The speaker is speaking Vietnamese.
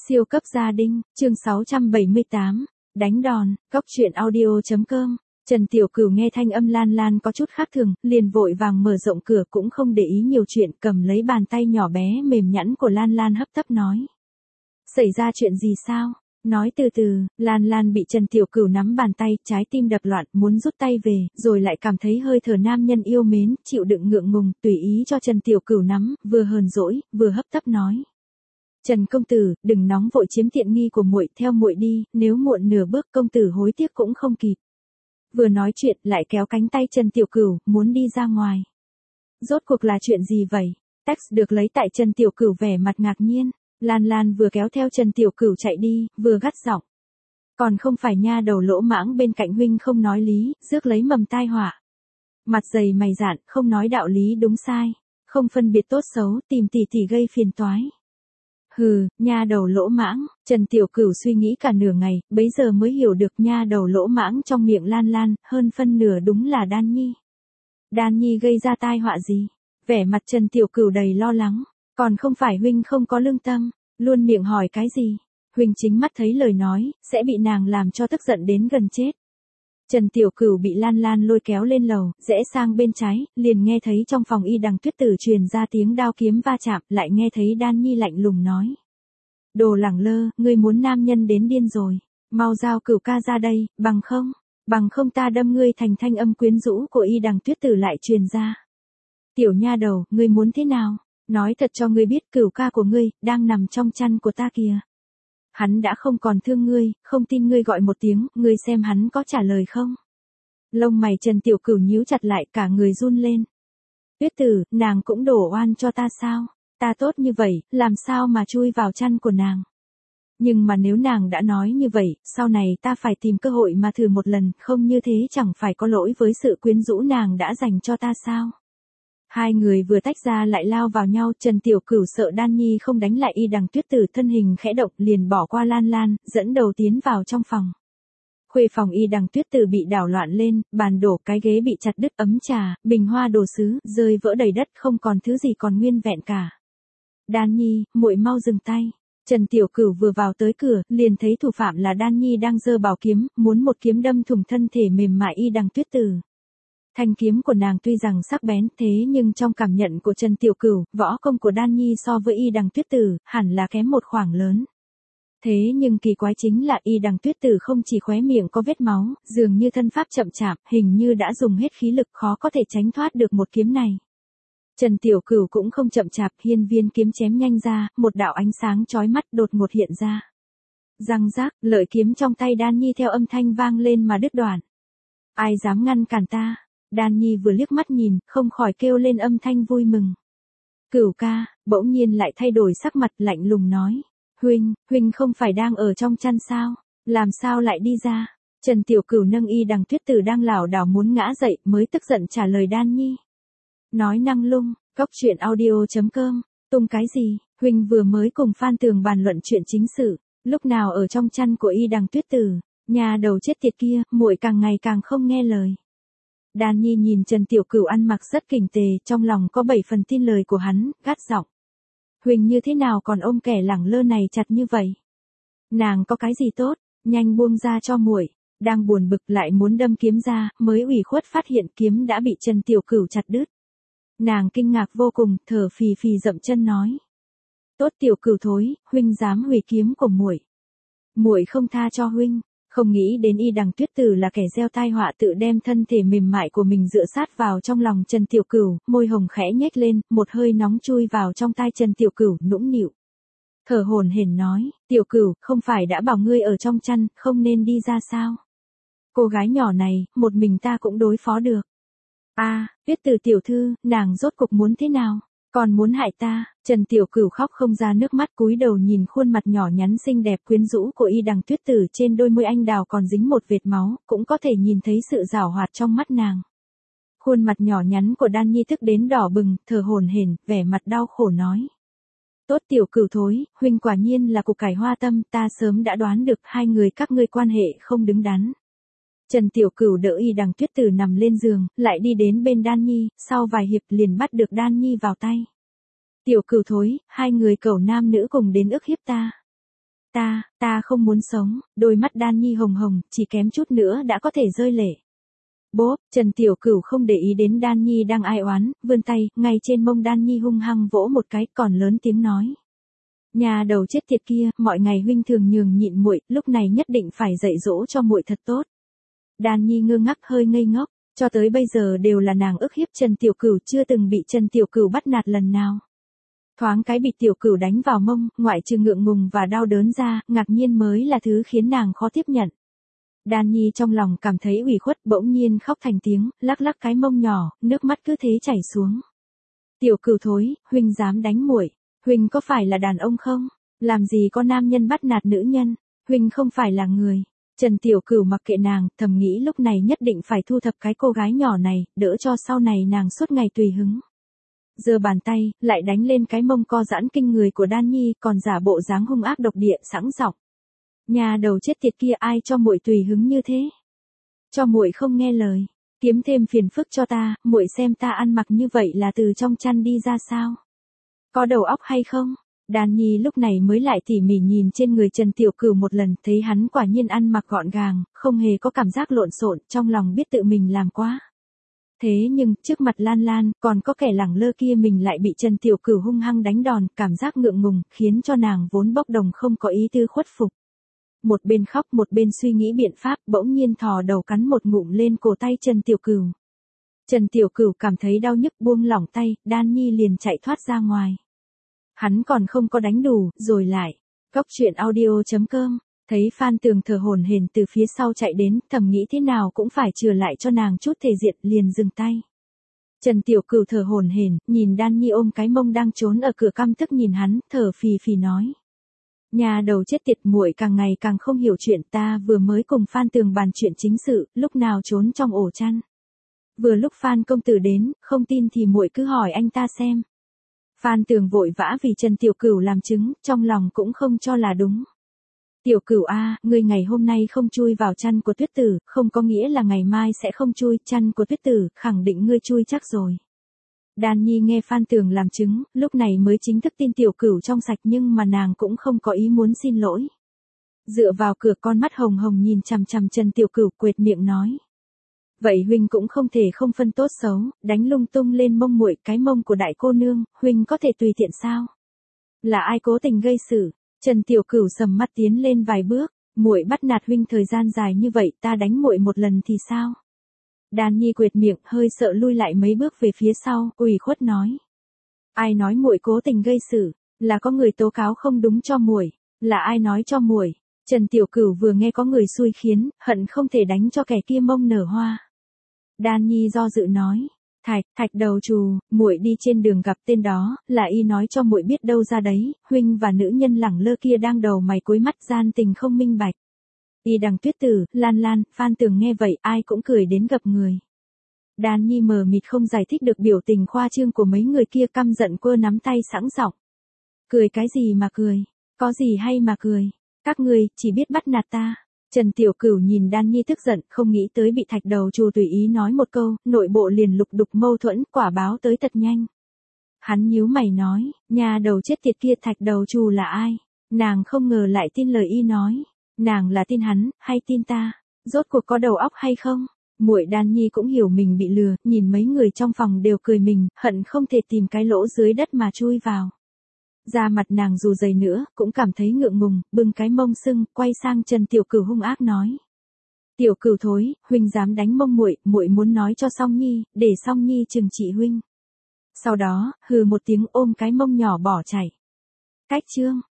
Siêu cấp gia đình, chương 678, đánh đòn, góc truyện audio.com. Trần Tiểu Cửu nghe thanh âm Lan Lan có chút khác thường, liền vội vàng mở rộng cửa cũng không để ý nhiều chuyện, cầm lấy bàn tay nhỏ bé mềm nhẵn của Lan Lan hấp tấp nói. Xảy ra chuyện gì sao? Nói từ từ, Lan Lan bị Trần Tiểu Cửu nắm bàn tay, trái tim đập loạn, muốn rút tay về, rồi lại cảm thấy hơi thở nam nhân yêu mến, chịu đựng ngượng ngùng, tùy ý cho Trần Tiểu Cửu nắm, vừa hờn dỗi, vừa hấp tấp nói. Trần công tử, đừng nóng vội chiếm tiện nghi của muội, theo muội đi, nếu muộn nửa bước công tử hối tiếc cũng không kịp. Vừa nói chuyện, lại kéo cánh tay Trần Tiểu Cửu, muốn đi ra ngoài. Rốt cuộc là chuyện gì vậy? Text được lấy tại Trần Tiểu Cửu vẻ mặt ngạc nhiên. Lan Lan vừa kéo theo Trần Tiểu Cửu chạy đi, vừa gắt giọng. Còn không phải nha đầu lỗ mãng bên cạnh huynh không nói lý, rước lấy mầm tai họa. Mặt dày mày dạn, không nói đạo lý đúng sai, không phân biệt tốt xấu, tìm tỉ tỉ gây phiền toái. Hừ, nha đầu lỗ mãng, Trần Tiểu Cửu suy nghĩ cả nửa ngày, bấy giờ mới hiểu được nha đầu lỗ mãng trong miệng Lan Lan, hơn phân nửa đúng là Đan Nhi. Đan Nhi gây ra tai họa gì? Vẻ mặt Trần Tiểu Cửu đầy lo lắng, còn không phải huynh không có lương tâm, luôn miệng hỏi cái gì? Huynh chính mắt thấy lời nói, sẽ bị nàng làm cho tức giận đến gần chết. Trần Tiểu Cửu bị Lan Lan lôi kéo lên lầu, rẽ sang bên trái, liền nghe thấy trong phòng y đằng tuyết tử truyền ra tiếng đao kiếm va chạm, lại nghe thấy Đan Nhi lạnh lùng nói. Đồ lẳng lơ, ngươi muốn nam nhân đến điên rồi, mau giao Cửu ca ra đây, bằng không ta đâm ngươi thành thanh âm quyến rũ của y đằng tuyết tử lại truyền ra. Tiểu nha đầu, ngươi muốn thế nào? Nói thật cho ngươi biết Cửu ca của ngươi, đang nằm trong chăn của ta kìa. Hắn đã không còn thương ngươi, không tin ngươi gọi một tiếng, ngươi xem hắn có trả lời không? Lông mày Trần Tiểu Cửu nhíu chặt lại, cả người run lên. Tuyết tử, nàng cũng đổ oan cho ta sao? Ta tốt như vậy, làm sao mà chui vào chăn của nàng? Nhưng mà nếu nàng đã nói như vậy, sau này ta phải tìm cơ hội mà thử một lần, không như thế chẳng phải có lỗi với sự quyến rũ nàng đã dành cho ta sao? Hai người vừa tách ra lại lao vào nhau, Trần Tiểu Cửu sợ Đan Nhi không đánh lại y đằng tuyết tử, thân hình khẽ động liền bỏ qua Lan Lan, dẫn đầu tiến vào trong phòng. Khuê phòng y đằng tuyết tử bị đảo loạn lên, bàn đổ, cái ghế bị chặt đứt, ấm trà, bình hoa đồ sứ, rơi vỡ đầy đất, không còn thứ gì còn nguyên vẹn cả. Đan Nhi, muội mau dừng tay. Trần Tiểu Cửu vừa vào tới cửa, liền thấy thủ phạm là Đan Nhi đang giơ bảo kiếm, muốn một kiếm đâm thủng thân thể mềm mại y đằng tuyết tử. Thanh kiếm của nàng tuy rằng sắc bén, thế nhưng trong cảm nhận của Trần Tiểu Cửu, võ công của Đan Nhi so với y đằng tuyết tử, hẳn là kém một khoảng lớn. Thế nhưng kỳ quái chính là y đằng tuyết tử không chỉ khóe miệng có vết máu, dường như thân pháp chậm chạp, hình như đã dùng hết khí lực, khó có thể tránh thoát được một kiếm này. Trần Tiểu Cửu cũng không chậm chạp, hiên viên kiếm chém nhanh ra, một đạo ánh sáng chói mắt đột ngột hiện ra. Răng rác, lợi kiếm trong tay Đan Nhi theo âm thanh vang lên mà đứt đoạn. Ai dám ngăn cản ta? Đan Nhi vừa liếc mắt nhìn, không khỏi kêu lên âm thanh vui mừng. Cửu ca, bỗng nhiên lại thay đổi sắc mặt, lạnh lùng nói. Huynh không phải đang ở trong chăn sao? Làm sao lại đi ra? Trần Tiểu Cửu nâng y đằng tuyết tử đang lảo đảo muốn ngã dậy, mới tức giận trả lời Đan Nhi. Nói năng lung, góc truyện audio.com, tung cái gì? Huynh vừa mới cùng Phan Tường bàn luận chuyện chính sự, lúc nào ở trong chăn của y đằng tuyết tử, nhà đầu chết tiệt kia, muội càng ngày càng không nghe lời. Đan Nhi nhìn Trần Tiểu Cửu ăn mặc rất kỉnh tề, trong lòng có 7 phần tin lời của hắn, gắt giọng. Huỳnh như thế nào còn ôm kẻ lẳng lơ này chặt như vậy? Nàng có cái gì tốt, nhanh buông ra cho muội. Đang buồn bực lại muốn đâm kiếm ra, mới ủy khuất phát hiện kiếm đã bị Trần Tiểu Cửu chặt đứt. Nàng kinh ngạc vô cùng, thở phì phì dậm chân nói. Tốt Tiểu Cửu thối, huynh dám hủy kiếm của muội. Muội không tha cho huynh. Không nghĩ đến y đằng tuyết tử là kẻ gieo tai họa, tự đem thân thể mềm mại của mình dựa sát vào trong lòng Trần Tiểu Cửu, môi hồng khẽ nhếch lên, một hơi nóng chui vào trong tai Trần Tiểu Cửu, nũng nịu. Thở hổn hển nói, Tiểu Cửu, không phải đã bảo ngươi ở trong chăn, không nên đi ra sao? Cô gái nhỏ này, một mình ta cũng đối phó được. Tuyết tử tiểu thư, nàng rốt cục muốn thế nào? Còn muốn hại ta? Trần Tiểu Cửu khóc không ra nước mắt, cúi đầu nhìn khuôn mặt nhỏ nhắn xinh đẹp quyến rũ của y đằng tuyết tử, trên đôi môi anh đào còn dính một vệt máu, cũng có thể nhìn thấy sự giảo hoạt trong mắt nàng. Khuôn mặt nhỏ nhắn của Đan Nhi tức đến đỏ bừng, thở hổn hển, vẻ mặt đau khổ nói. Tốt Tiểu Cửu thối, huynh quả nhiên là củ cải hoa tâm, ta sớm đã đoán được hai người các ngươi quan hệ không đứng đắn. Trần Tiểu Cửu đỡ y đằng tuyết tử nằm lên giường, lại đi đến bên Đan Nhi, sau vài hiệp liền bắt được Đan Nhi vào tay. Tiểu Cửu thối, hai người cẩu nam nữ cùng đến ức hiếp ta. không muốn sống, đôi mắt Đan Nhi hồng hồng, chỉ kém chút nữa đã có thể rơi lệ. Bốp, Trần Tiểu Cửu không để ý đến Đan Nhi đang ai oán, vươn tay, ngay trên mông Đan Nhi hung hăng vỗ một cái, còn lớn tiếng nói. Nhà đầu chết tiệt kia, mọi ngày huynh thường nhường nhịn muội, lúc này nhất định phải dạy dỗ cho muội thật tốt. Đan Nhi ngơ ngác hơi ngây ngốc, cho tới bây giờ đều là nàng ức hiếp Trần Tiểu Cửu, chưa từng bị Trần Tiểu Cửu bắt nạt lần nào. Thoáng cái bị Tiểu Cửu đánh vào mông, ngoại trừ ngượng ngùng và đau đớn ra, ngạc nhiên mới là thứ khiến nàng khó tiếp nhận. Đan Nhi trong lòng cảm thấy ủy khuất, bỗng nhiên khóc thành tiếng, lắc lắc cái mông nhỏ, nước mắt cứ thế chảy xuống. Tiểu Cửu thối, huynh dám đánh muội, huynh có phải là đàn ông không? Làm gì có nam nhân bắt nạt nữ nhân, huynh không phải là người. Trần Tiểu Cửu mặc kệ nàng, thầm nghĩ lúc này nhất định phải thu thập cái cô gái nhỏ này, đỡ cho sau này nàng suốt ngày tùy hứng. Giơ bàn tay, lại đánh lên cái mông co giãn kinh người của Đan Nhi, còn giả bộ dáng hung ác độc địa sẵn giọng. Nhà đầu chết tiệt kia, ai cho muội tùy hứng như thế? Cho muội không nghe lời, kiếm thêm phiền phức cho ta, muội xem ta ăn mặc như vậy là từ trong chăn đi ra sao? Có đầu óc hay không? Đan Nhi lúc này mới lại tỉ mỉ nhìn trên người Trần Tiểu Cửu một lần, thấy hắn quả nhiên ăn mặc gọn gàng, không hề có cảm giác lộn xộn, trong lòng biết tự mình làm quá. Thế nhưng, trước mặt Lan Lan, còn có kẻ lẳng lơ kia mình lại bị Trần Tiểu Cửu hung hăng đánh đòn, cảm giác ngượng ngùng, khiến cho nàng vốn bốc đồng không có ý tư khuất phục. Một bên khóc một bên suy nghĩ biện pháp, bỗng nhiên thò đầu cắn một ngụm lên cổ tay Trần Tiểu Cửu. Trần Tiểu Cửu cảm thấy đau nhức buông lỏng tay, Đan Nhi liền chạy thoát ra ngoài. Hắn còn không có đánh đủ, rồi lại. Góc truyện audio.com, thấy Phan Tường thở hổn hển từ phía sau chạy đến, thầm nghĩ thế nào cũng phải chừa lại cho nàng chút thể diện, liền dừng tay. Trần Tiểu Cửu thở hổn hển, nhìn Đan Nhi ôm cái mông đang trốn ở cửa căm tức nhìn hắn, thở phì phì nói. Nhà đầu chết tiệt, muội càng ngày càng không hiểu chuyện, ta vừa mới cùng Phan Tường bàn chuyện chính sự, lúc nào trốn trong ổ chăn. Vừa lúc Phan công tử đến, không tin thì muội cứ hỏi anh ta xem. Phan Tường vội vã vì Trần Tiểu Cửu làm chứng, trong lòng cũng không cho là đúng. Tiểu Cửu a, ngươi ngày hôm nay không chui vào chăn của Tuyết Tử, không có nghĩa là ngày mai sẽ không chui, chăn của Tuyết Tử, khẳng định ngươi chui chắc rồi. Đan Nhi nghe Phan Tường làm chứng, lúc này mới chính thức tin Tiểu Cửu trong sạch, nhưng mà nàng cũng không có ý muốn xin lỗi. Dựa vào cửa, con mắt hồng hồng nhìn chằm chằm Trần Tiểu Cửu, quệt miệng nói. Vậy huynh cũng không thể không phân tốt xấu, đánh lung tung lên mông muội, cái mông của đại cô nương, huynh có thể tùy tiện sao? Là ai cố tình gây sự? Trần Tiểu Cửu sầm mắt tiến lên vài bước, muội bắt nạt huynh thời gian dài như vậy, ta đánh muội một lần thì sao? Đan Nhi quệt miệng, hơi sợ lui lại mấy bước về phía sau, ủy khuất nói. Ai nói muội cố tình gây sự? Là có người tố cáo không đúng cho muội. Là ai nói cho muội? Trần Tiểu Cửu vừa nghe có người xui khiến, hận không thể đánh cho kẻ kia mông nở hoa. Đan Nhi do dự nói. Thạch đầu trù, muội đi trên đường gặp tên đó, là y nói cho muội biết đâu ra đấy, huynh và nữ nhân lẳng lơ kia đang đầu mày cúi mắt gian tình không minh bạch. Y đằng Tuyết Tử, Lan Lan, Phan Tường nghe vậy ai cũng cười đến gặp người. Đan Nhi mờ mịt không giải thích được biểu tình khoa trương của mấy người kia, căm giận quơ nắm tay sẵn giọng. Cười cái gì mà cười, có gì hay mà cười, các ngươi chỉ biết bắt nạt ta. Trần Tiểu Cửu nhìn Đan Nhi tức giận, không nghĩ tới bị thạch đầu trù tùy ý nói một câu, nội bộ liền lục đục mâu thuẫn, quả báo tới thật nhanh. Hắn nhíu mày nói, nhà đầu chết tiệt kia, thạch đầu trù là ai? Nàng không ngờ lại tin lời y nói. Nàng là tin hắn, hay tin ta? Rốt cuộc có đầu óc hay không? Muội Đan Nhi cũng hiểu mình bị lừa, nhìn mấy người trong phòng đều cười mình, hận không thể tìm cái lỗ dưới đất mà chui vào. Da mặt nàng dù dày nữa, cũng cảm thấy ngượng ngùng, bưng cái mông sưng, quay sang Trần Tiểu Cửu hung ác nói. Tiểu Cửu thối, huynh dám đánh mông muội, muội muốn nói cho Song Nhi, để Song Nhi trừng trị huynh. Sau đó, hừ một tiếng ôm cái mông nhỏ bỏ chạy. Cách chương.